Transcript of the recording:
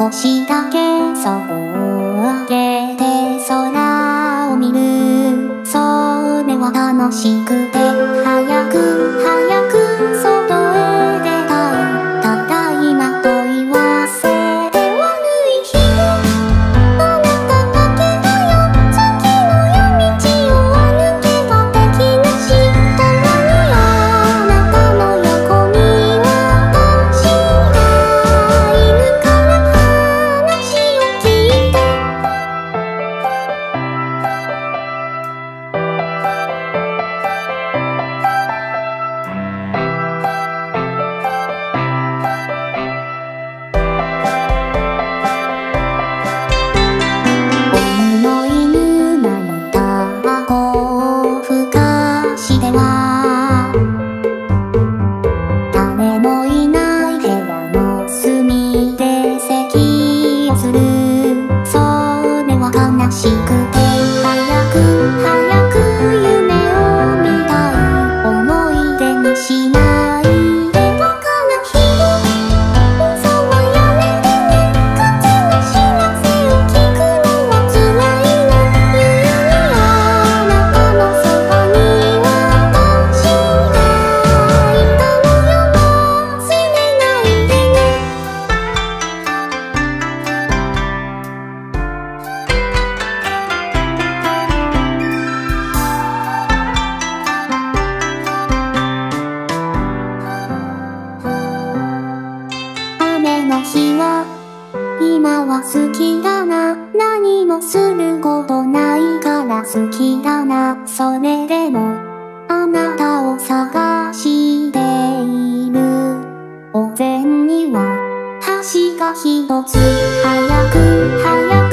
少しだけそを上げて空を見る。それは楽しくて早く早く外へ出たい。ただ今と言わせて悪い日あなただけだよ。月の夜道を歩けばできなしたまにあなたの横に私がいるから話を聞いて。思いぬまれたこうふかしでは誰もいない部屋の隅で咳をする。それは悲しくて早く早く夢を見たい。思い出にしないでバカな人嘘はやめてね。風の知らせを聞くのは辛いの。ゆうにあなたのそばに私がいたのよ。忘れないでね。雨の日は今は好きだな。何もすることないから好きだな。それでもあなたを探している。お膳には箸が一つ。早く早く